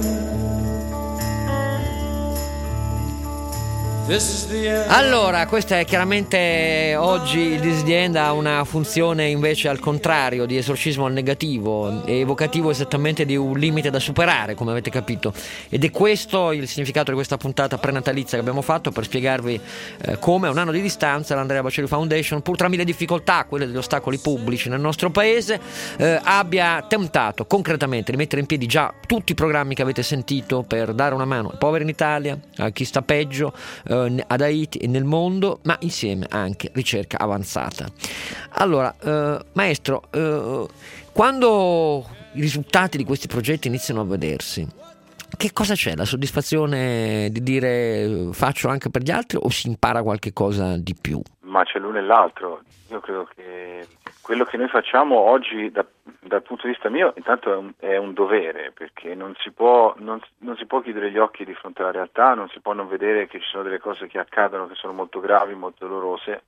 Allora, questa è chiaramente oggi il This is the End ha una funzione invece al contrario, di esorcismo al negativo, è evocativo esattamente di un limite da superare, come avete capito, ed è questo il significato di questa puntata prenatalizia che abbiamo fatto per spiegarvi eh, come a un anno di distanza l'Andrea Bocelli Foundation, pur tra mille difficoltà, quelle degli ostacoli pubblici nel nostro paese, eh, abbia tentato concretamente di mettere in piedi già tutti i programmi che avete sentito per dare una mano ai poveri in Italia, a chi sta peggio, eh, ad Haiti e nel mondo, ma insieme anche ricerca avanzata. Allora, eh, maestro, eh, quando i risultati di questi progetti iniziano a vedersi, che cosa c'è? La soddisfazione di dire faccio anche per gli altri o si impara qualche cosa di più? Ma c'è l'uno e l'altro. Io credo che quello che noi facciamo oggi da, dal punto di vista mio intanto è un, è un dovere, perché non si può non, non si può chiudere gli occhi di fronte alla realtà, non si può non vedere che ci sono delle cose che accadono che sono molto gravi, molto dolorose,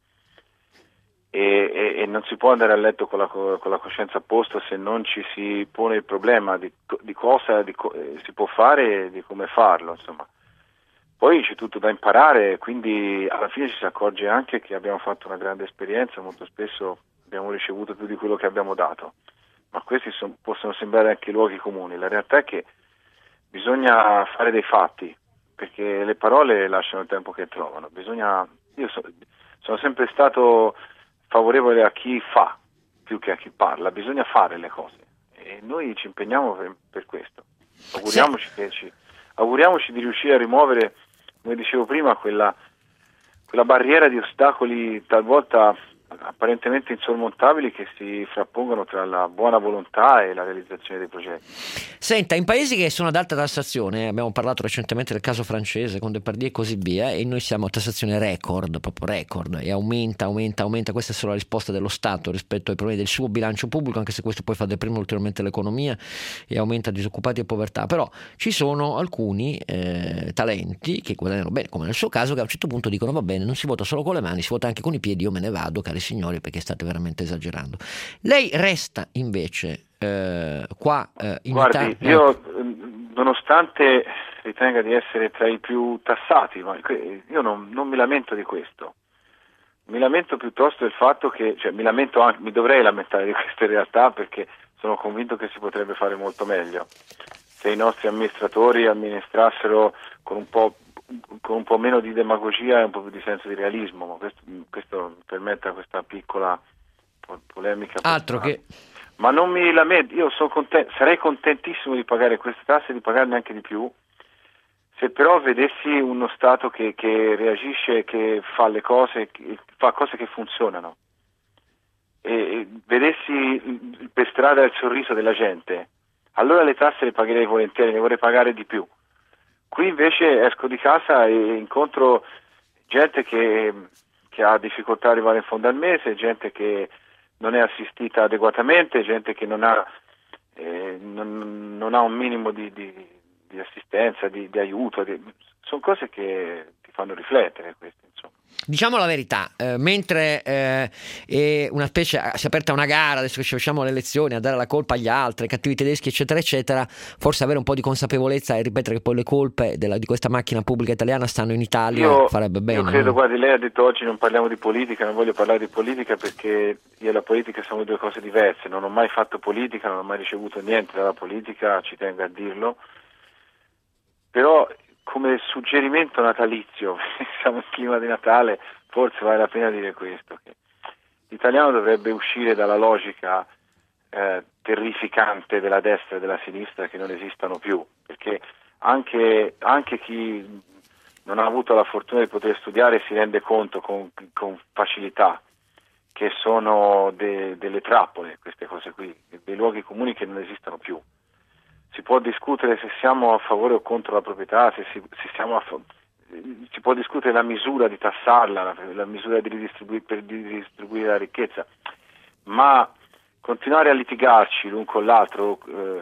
e, e, e non si può andare a letto con la, con la coscienza a posto se non ci si pone il problema di, di cosa di co, eh, si può fare e di come farlo, insomma. Poi c'è tutto da imparare, quindi alla fine ci si accorge anche che abbiamo fatto una grande esperienza, molto spesso abbiamo ricevuto più di quello che abbiamo dato, ma questi son, possono sembrare anche luoghi comuni. La realtà è che bisogna fare dei fatti, perché le parole lasciano il tempo che trovano. Bisogna, io so, sono sempre stato favorevole a chi fa più che a chi parla, bisogna fare le cose e noi ci impegniamo per, per questo. Auguriamoci, sì. che ci, auguriamoci di riuscire a rimuovere, come dicevo prima, quella, quella barriera di ostacoli talvolta apparentemente insormontabili che si frappongono tra la buona volontà e la realizzazione dei progetti. Senta, in paesi che sono ad alta tassazione, abbiamo parlato recentemente del caso francese con Depardieu e così via, e noi siamo a tassazione record, proprio record, e aumenta, aumenta, aumenta. Questa è solo la risposta dello Stato rispetto ai problemi del suo bilancio pubblico, anche se questo poi fa deprimere ulteriormente l'economia e aumenta disoccupati e povertà. Però ci sono alcuni eh, talenti che guadagnano bene, come nel suo caso, che a un certo punto dicono va bene, non si vota solo con le mani, si vota anche con i piedi, io me ne vado, cari signori, perché state veramente esagerando. Lei resta invece eh, qua eh, in Guardi, Italia. io nonostante ritenga di essere tra i più tassati, ma io non, non mi lamento di questo. Mi lamento piuttosto del fatto che, cioè mi lamento anche, mi dovrei lamentare di queste realtà, perché sono convinto che si potrebbe fare molto meglio. Se i nostri amministratori amministrassero con un po' con un po' meno di demagogia e un po' più di senso di realismo, ma questo, questo permetta questa piccola po- polemica. Altro che... Ma non mi lamento, io sono contento, sarei contentissimo di pagare queste tasse e di pagarne anche di più, se però vedessi uno Stato che, che reagisce, che fa le cose, che fa cose che funzionano, e, e vedessi per strada il sorriso della gente, allora le tasse le pagherei volentieri, ne vorrei pagare di più. Qui invece esco di casa e incontro gente che, che ha difficoltà a arrivare in fondo al mese, gente che non è assistita adeguatamente, gente che non ha, eh, non, non ha un minimo di, di, di assistenza, di, di aiuto. Di, sono cose che ti fanno riflettere, queste, insomma. Diciamo la verità, eh, mentre eh, è una specie, si è aperta una gara, adesso che ci facciamo le elezioni, a dare la colpa agli altri, ai cattivi tedeschi eccetera eccetera, forse avere un po' di consapevolezza e ripetere che poi le colpe della, di questa macchina pubblica italiana stanno in Italia, io, farebbe bene. Io credo, no? Guardi, lei ha detto oggi non parliamo di politica, non voglio parlare di politica perché io e la politica siamo due cose diverse, non ho mai fatto politica, non ho mai ricevuto niente dalla politica, ci tengo a dirlo, però come suggerimento natalizio, siamo in clima di Natale, forse vale la pena dire questo, che l'italiano dovrebbe uscire dalla logica eh, terrificante della destra e della sinistra che non esistano più, perché anche, anche chi non ha avuto la fortuna di poter studiare si rende conto con, con facilità che sono de, delle trappole, queste cose qui, dei luoghi comuni che non esistono più. Si può discutere se siamo a favore o contro la proprietà, se, si, se siamo a fa- si può discutere la misura di tassarla, la, la misura di ridistribuire, per ridistribuire la ricchezza, ma continuare a litigarci l'un con l'altro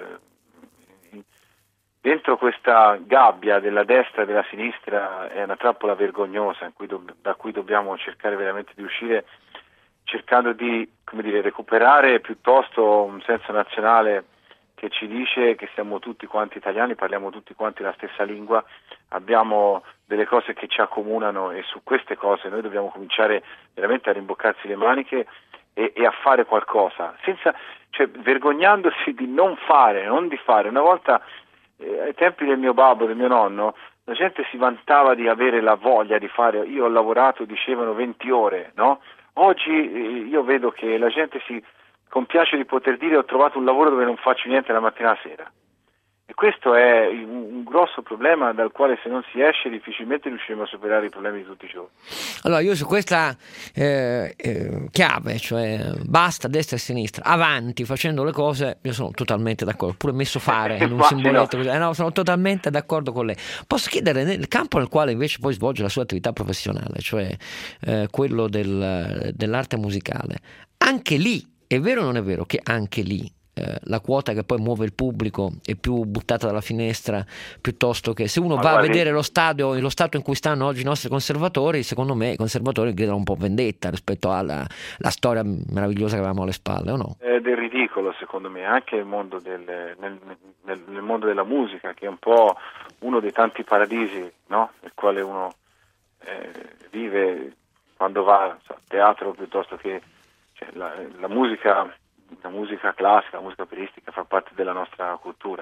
eh, dentro questa gabbia della destra e della sinistra è una trappola vergognosa in cui do- da cui dobbiamo cercare veramente di uscire, cercando di, come dire, recuperare piuttosto un senso nazionale che ci dice che siamo tutti quanti italiani, parliamo tutti quanti la stessa lingua, abbiamo delle cose che ci accomunano e su queste cose noi dobbiamo cominciare veramente a rimboccarsi le maniche e, e a fare qualcosa, senza, cioè, vergognandosi di non fare, non di fare. Una volta, eh, ai tempi del mio babbo, del mio nonno, la gente si vantava di avere la voglia di fare, io ho lavorato, dicevano, venti ore, no? Oggi eh, io vedo che la gente si compiace di poter dire ho trovato un lavoro dove non faccio niente la mattina alla sera, e questo è un, un grosso problema dal quale se non si esce difficilmente riusciremo a superare i problemi di tutti i giorni. Allora io su questa eh, eh, chiave, cioè basta destra e sinistra, avanti facendo le cose, io sono totalmente d'accordo, pure messo fare in un simboletto così, eh, no, sono totalmente d'accordo con lei. Posso chiedere, nel campo nel quale invece poi svolge la sua attività professionale, cioè eh, quello del, dell'arte musicale, anche lì è vero o non è vero che anche lì eh, la quota che poi muove il pubblico è più buttata dalla finestra, piuttosto che se uno Ma va guardi, a vedere lo stadio, lo stato in cui stanno oggi i nostri conservatori, secondo me i conservatori gridano un po' vendetta rispetto alla la storia meravigliosa che avevamo alle spalle, o no? È del ridicolo secondo me, anche il mondo del, nel, nel, nel mondo della musica, che è un po' uno dei tanti paradisi, no? Nel quale uno eh, vive quando va a teatro piuttosto che Cioè, la, la musica, la musica classica, la musica operistica fa parte della nostra cultura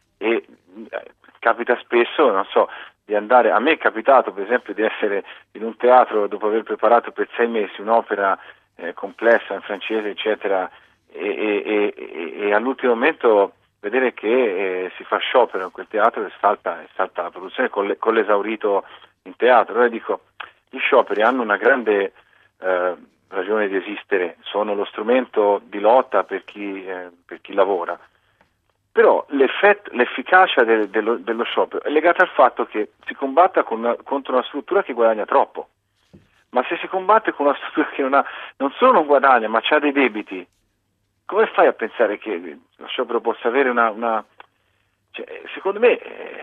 e eh, capita spesso, non so, di andare, a me è capitato per esempio di essere in un teatro dopo aver preparato per sei mesi un'opera eh, complessa in francese eccetera e, e, e, e all'ultimo momento vedere che eh, si fa sciopero in quel teatro e salta, e salta la produzione con, le, con l'esaurito in teatro. Allora dico, gli scioperi hanno una grande eh, ragione di esistere, sono lo strumento di lotta per chi, eh, per chi lavora, però l'effetto, l'efficacia del, dello, dello sciopero è legata al fatto che si combatta con una, contro una struttura che guadagna troppo, ma se si combatte con una struttura che non, ha, non solo non guadagna ma ha dei debiti, come fai a pensare che lo sciopero possa avere una, una cioè, secondo me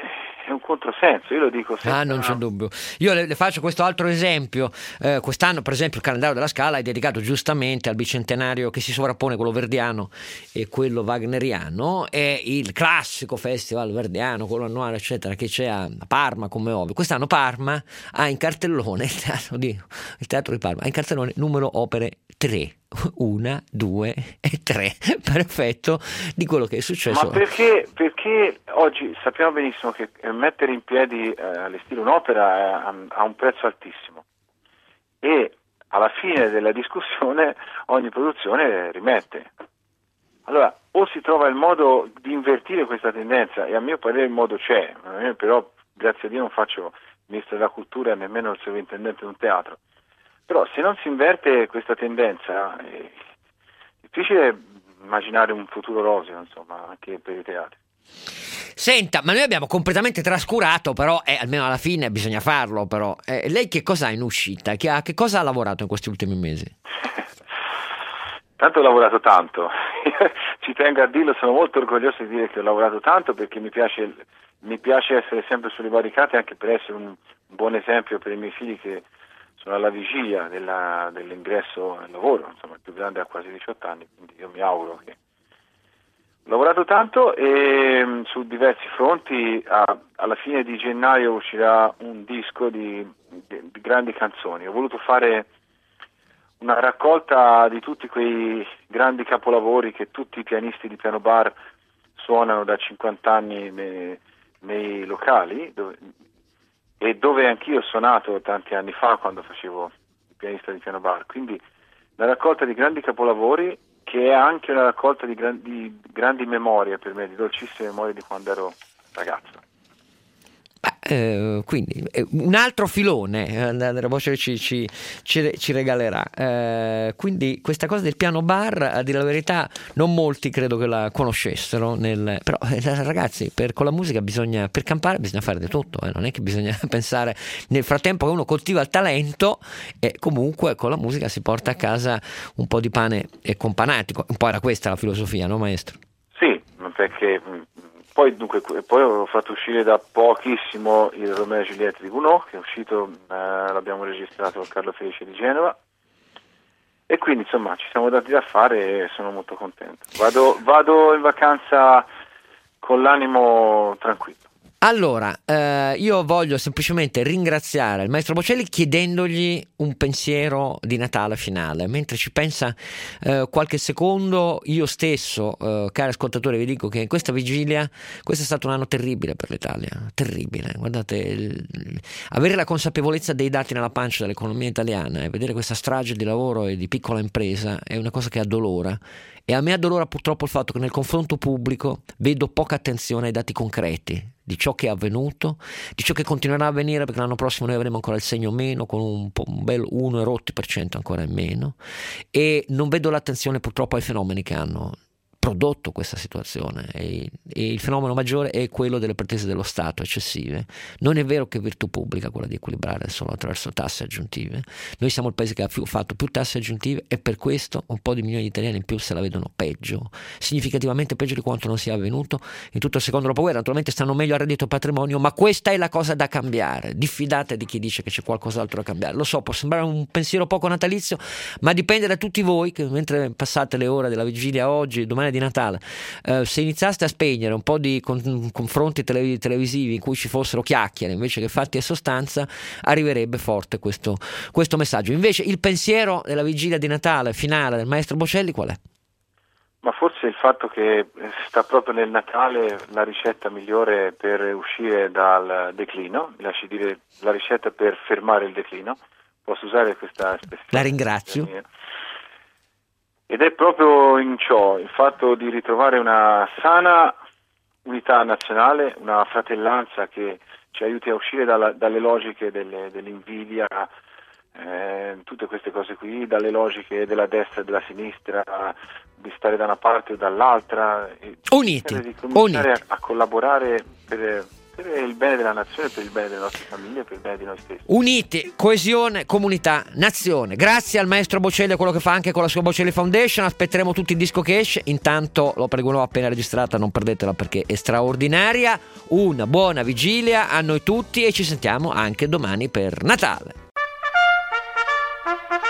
è un controsenso, io lo dico sempre. Ah, non c'è dubbio. Io le, le faccio questo altro esempio. Eh, quest'anno, per esempio, il calendario della Scala è dedicato giustamente al bicentenario che si sovrappone, quello verdiano e quello wagneriano, e il classico festival verdiano, quello annuale, eccetera, che c'è a Parma, come ovvio. Quest'anno Parma ha in cartellone il teatro di, il teatro di Parma ha in cartellone numero opere tre. Una, due e tre, per effetto di quello che è successo. Ma perché, perché oggi sappiamo benissimo che mettere in piedi eh, allestire un'opera ha, ha un prezzo altissimo e alla fine della discussione ogni produzione rimette. Allora o si trova il modo di invertire questa tendenza, e a mio parere il modo c'è, però grazie a Dio non faccio ministro della cultura e nemmeno il sovrintendente di un teatro. Però se non si inverte questa tendenza è difficile immaginare un futuro roseo, insomma, anche per i teatri. Senta, ma noi abbiamo completamente trascurato, però eh, almeno alla fine bisogna farlo, però. Eh, lei che cosa ha in uscita? Che, ha, che cosa ha lavorato in questi ultimi mesi? Tanto ho lavorato tanto, ci tengo a dirlo, sono molto orgoglioso di dire che ho lavorato tanto perché mi piace, mi piace essere sempre sulle barricate, anche per essere un buon esempio per i miei figli che sono alla vigilia della, dell'ingresso al lavoro, insomma il più grande ha quasi diciotto anni, quindi io mi auguro che... Ho lavorato tanto e mh, su diversi fronti, a, alla fine di gennaio uscirà un disco di, di, di grandi canzoni, ho voluto fare una raccolta di tutti quei grandi capolavori che tutti i pianisti di piano bar suonano da cinquanta anni nei, nei locali dove, e dove anch'io ho suonato tanti anni fa quando facevo il pianista di piano bar, quindi una raccolta di grandi capolavori che è anche una raccolta di, gran, di grandi memorie per me, di dolcissime memorie di quando ero ragazzo. Eh, quindi eh, un altro filone eh, Andrea Bocelli ci, ci, ci, ci regalerà, eh, quindi questa cosa del piano bar, a dire la verità non molti credo che la conoscessero nel, però eh, ragazzi, per, con la musica bisogna, per campare bisogna fare di tutto, eh, non è che bisogna pensare nel frattempo che uno coltiva il talento e comunque con la musica si porta a casa un po' di pane e companatico, un po' era questa la filosofia, no maestro? Sì, perché Poi, dunque, poi ho fatto uscire da pochissimo il Romeo e Giulietta di Gounod, che è uscito, eh, l'abbiamo registrato con Carlo Felice di Genova, e quindi insomma ci siamo dati da fare e sono molto contento. Vado, vado in vacanza con l'animo tranquillo. Allora, eh, io voglio semplicemente ringraziare il maestro Bocelli chiedendogli un pensiero di Natale finale. Mentre ci pensa eh, qualche secondo, io stesso, eh, cari ascoltatori, vi dico che in questa vigilia, questo è stato un anno terribile per l'Italia, terribile. Guardate, il, il, avere la consapevolezza dei dati nella pancia dell'economia italiana e vedere questa strage di lavoro e di piccola impresa è una cosa che addolora. E a me addolora purtroppo il fatto che nel confronto pubblico vedo poca attenzione ai dati concreti di ciò che è avvenuto, di ciò che continuerà a avvenire, perché l'anno prossimo noi avremo ancora il segno meno con un, po', un bel uno e rotti per cento ancora in meno, e non vedo l'attenzione purtroppo ai fenomeni che hanno prodotto questa situazione, e, e il fenomeno maggiore è quello delle pretese dello Stato eccessive. Non è vero che è virtù pubblica quella di equilibrare solo attraverso tasse aggiuntive. Noi siamo il paese che ha più, fatto più tasse aggiuntive e per questo un po' di milioni di italiani in più se la vedono peggio, significativamente peggio di quanto non sia avvenuto in tutto il secondo dopoguerra. Naturalmente stanno meglio a reddito patrimonio, ma questa è la cosa da cambiare. Diffidate di chi dice che c'è qualcos'altro da cambiare. Lo so, può sembrare un pensiero poco natalizio, ma dipende da tutti voi che mentre passate le ore della vigilia oggi, domani di Natale, eh, se iniziaste a spegnere un po' di con- confronti tele- televisivi in cui ci fossero chiacchiere invece che fatti e sostanza, arriverebbe forte questo, questo messaggio. Invece il pensiero della vigilia di Natale finale del maestro Bocelli qual è? Ma forse il fatto che sta proprio nel Natale la ricetta migliore per uscire dal declino, mi lasci dire la ricetta per fermare il declino, posso usare questa espressione? La ringrazio. Ed è proprio in ciò, il fatto di ritrovare una sana unità nazionale, una fratellanza che ci aiuti a uscire dalla, dalle logiche delle, dell'invidia, eh, tutte queste cose qui, dalle logiche della destra e della sinistra, di stare da una parte o dall'altra. Uniti, di cominciare uniti. A, a collaborare per... per il bene della nazione, per il bene delle nostre famiglie, per il bene di noi stessi. Uniti, coesione, comunità, nazione. Grazie al maestro Bocelli, a quello che fa anche con la sua Bocelli Foundation. Aspetteremo tutti il disco che esce. Intanto l'opera di Gounod appena registrata, non perdetela perché è straordinaria. Una buona vigilia a noi tutti e ci sentiamo anche domani per Natale.